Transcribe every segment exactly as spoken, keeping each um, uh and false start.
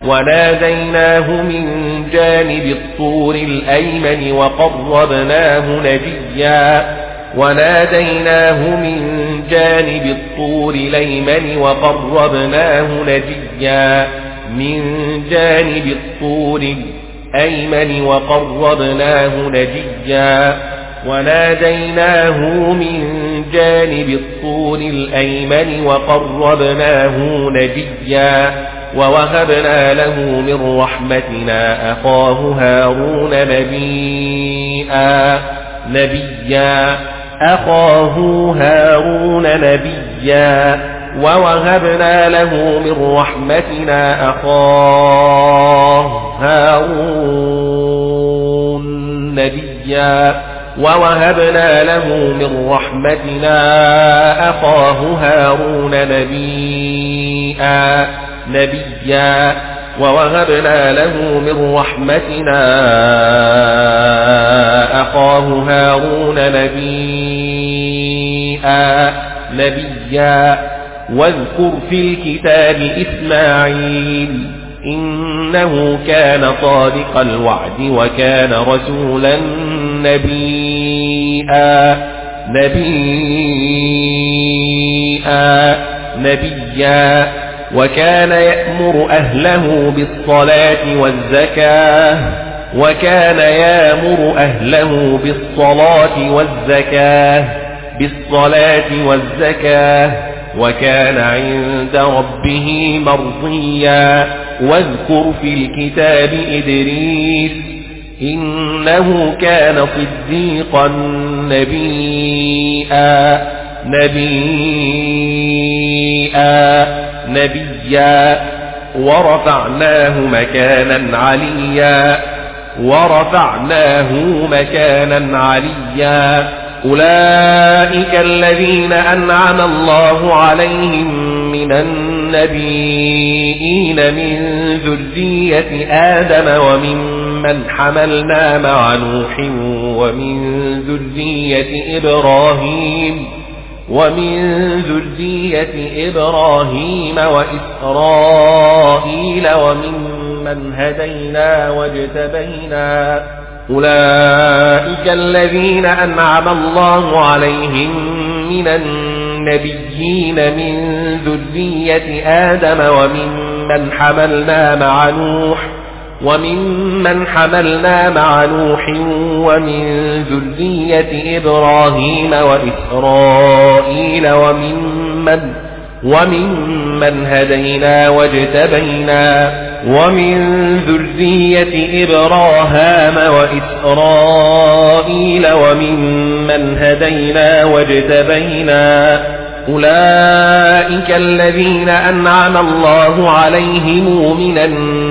وناديناه من جانب الطور الأيمن وقربناه نجيا وناديناه من جانب الطور الأيمن وقربناه نجيا من جانب الطور الأيمن وقربناه نجيا وناديناه من جانب الطور الأيمن وقربناه نجيا ووهبنا له من رحمتنا أخاه هارون نبيا نبيا أخاه هارون نبيا ووهبنا له من رحمتنا أخاه هارون نبيا ووهبنا له من رحمتنا أخاه هارون نبيا نبيا ووهبنا له من رحمتنا أخاه هارون نبيا نبيا واذكر في الكتاب إسماعيل إنه كان صادق الوعد وكان رسولا نبيا نبيا نبيا وكان يأمر أهله بالصلاة والزكاة وكان يأمر أهله بالصلاة والزكاة بالصلاة والزكاة وكان عند ربه مرضيا واذكر في الكتاب إدريس إنه كان صديقا نبيا نبيا نبيا ورفعناه مكانا عليا ورفعناه مكانا عليا أولئك الذين أنعم الله عليهم من النبيين من ذرية آدم وممن حملنا مع نوح ومن ذرية إبراهيم ومن ذرية إبراهيم وإسرائيل وممن هدينا واجتبينا أولئك الذين أنعم الله عليهم من النبيين من ذرية آدم وممن حملنا مع نوح وممن حملنا مع نوح ومن ذرية إبراهيم وإسرائيل وممن وممن هدينا واجتبينا ومن ذرية إبراهام وإسرائيل وممن هدينا واجتبينا أولئك الذين أنعم الله عليهم من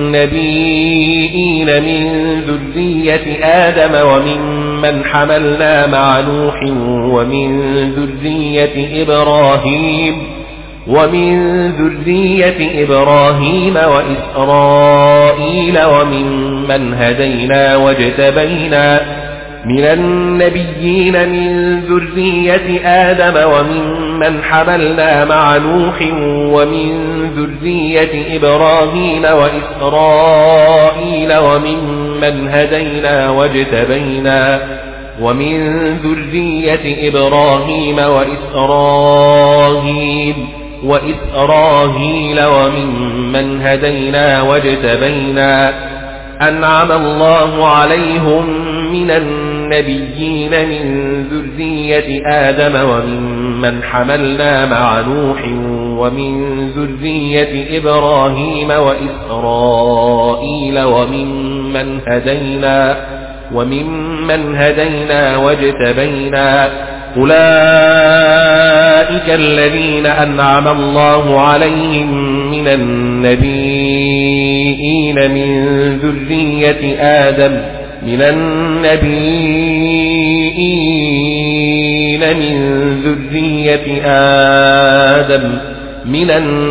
النبيين من ذرية آدم وممن حملنا مع نوح ومن ذرية إبراهيم ومن ذرية إبراهيم وإسرائيل وممن هدينا واجتبينا من النبيين من ذرية آدم وممن حملنا مع نوح ومن ذرية إبراهيم وإسرائيل وممن هدينا واجتبينا ومن ذرية إبراهيم وإسرائيل وإسرائيل وممن هدينا واجتبينا أنعم الله عليهم من النبيين من ذرية آدم وممن حملنا مع نوح ومن ذرية إبراهيم وإسرائيل وممن هدينا وممن هدينا واجتبينا أولئك الذين أنعم الله عليهم من النبيين من ذرية آدم من النبيين من ذرية آدم من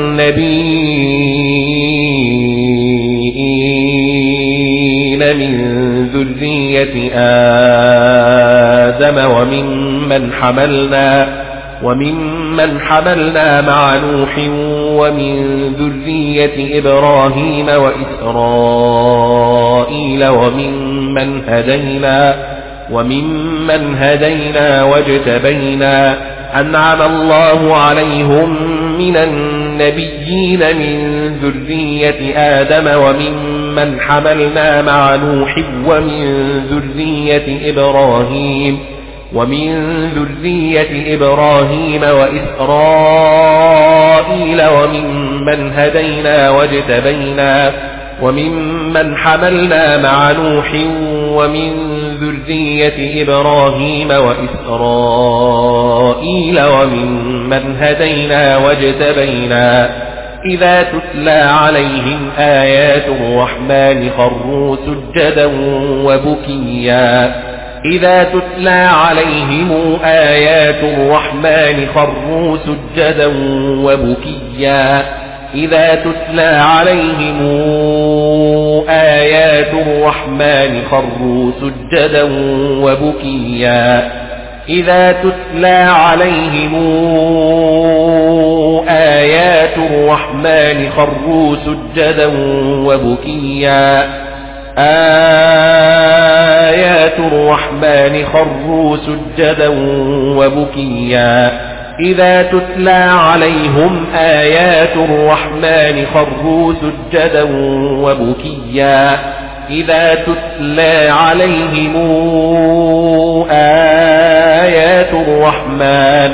النبيين من ذرية آدم وممن حملنا وممن حملنا مع نوح ومن ذرية إبراهيم وإسرائيل وممن هدينا وممن هدينا واجتبينا أنعم الله عليهم من النبيين من ذرية آدم وممن حملنا مع نوح ومن ذرية إبراهيم ومن ذرية إبراهيم وإسرائيل وممن هدينا واجتبينا وممن حملنا مع نوح ومن ذرية إبراهيم وإسرائيل وممن هدينا واجتبينا إذا تتلى عليهم آيات الرحمن خروا سجدا وبكيا إذا تتلى عليهم آيات الرحمن خروا سجدا وبكيا إذا تتلى عليهم آيات الرحمن خروا سجدا وبكيا إذا تتلى عليهم آيات الرحمن خروا سجدا وبكيا آيات الرحمن خروا سجدا وبكيا إذا تتلى عليهم آيات الرحمن خروا سجدا وبكيا إذا تتلى عليهم آيات الرحمن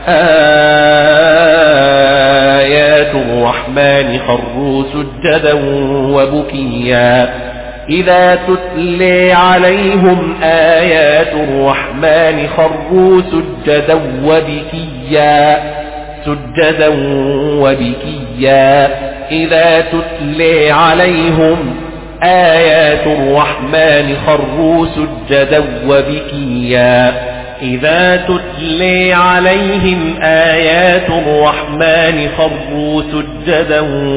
آيات الرحمن خروا سجدا وبكيا إذا تتلى عليهم آيات الرحمن خروا سجدا وبكيا سجدا وبكيا إذا تتلى عليهم آيات الرحمن خروا سجدا وبكيا إذا تتلى عليهم آيات الرحمن خروا سجدا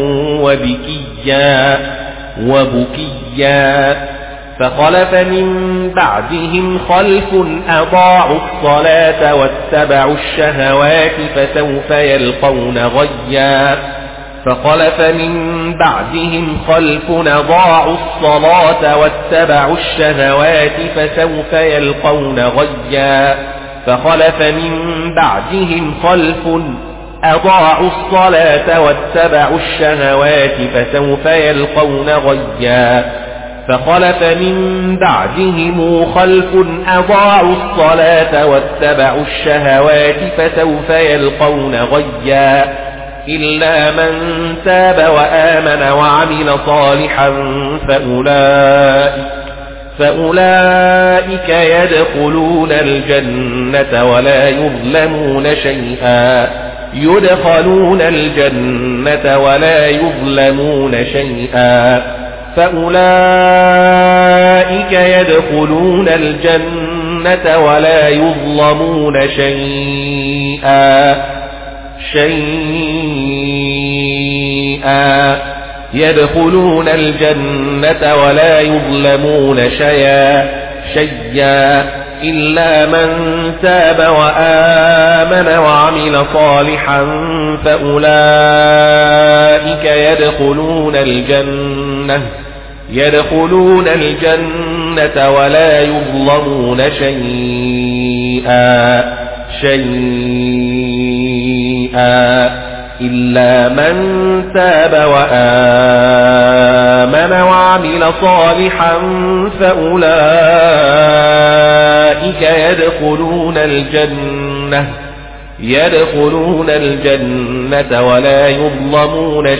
وبكيا وبكيا فخلف من بعدهم خلف أضاعوا الصلاة واتبعوا الشهوات فسوف يلقون غيا فخلف من بعدهم خلف أضاعوا الصلاة واتبعوا الشهوات فسوف يلقون غيا فخلف من بعدهم خلف أضاعوا الصلاة واتبعوا الشهوات فسوف يلقون غيا فخلف من بعدهم خلف أضاعوا الصلاة واتبعوا الشهوات فسوف يلقون غيا إلا من تاب وآمن وعمل صالحا فأولئك فأولئك يدخلون الجنة ولا يظلمون شيئا يدخلون الجنة ولا يظلمون شيئا فأولئك يدخلون الجنة ولا يظلمون شيئا شيئا يدخلون الجنة ولا يظلمون شيئا شيئا إلا من تاب وآمن وعمل صالحا فأولئك يدخلون الجنة يدخلون الجنة ولا يظلمون شيئا شيئا إلا من تاب وآمن وعمل صالحا فأولئك يدخلون الجنة يدخلون الجنة ولا يظلمون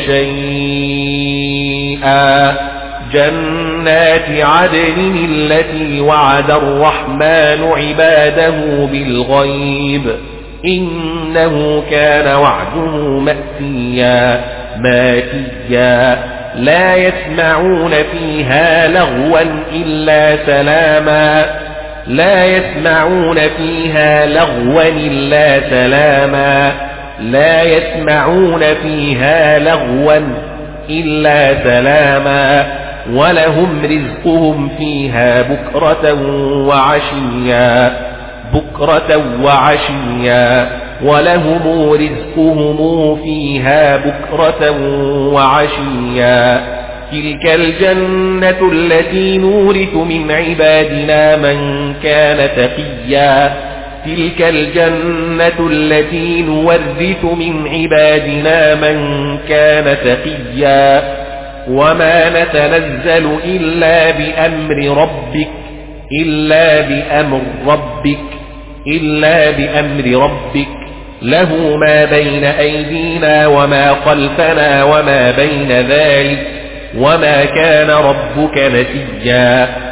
شيئا جنات عدن التي وعد الرحمن عباده بالغيب إنه كان وعده مأتيا ماتيا لا يسمعون فيها لغوا إلا سلاما لا يسمعون فيها لغوا إلا سلاما لا يسمعون فيها لغوا إلا سلاما ولهم رزقهم فيها بكرة وعشيا بكرة وعشيا ولهم رزقهم فيها بكرة وعشيا تلك الجنة التي نورث من عبادنا من كان تقيا تلك الجنة التي نورث من عبادنا من كان تقيا وما نتنزل إلا بأمر ربك إلا بأمر ربك إلا بأمر ربك له ما بين أيدينا وما خلفنا وما بين ذلك وما كان ربك نسيا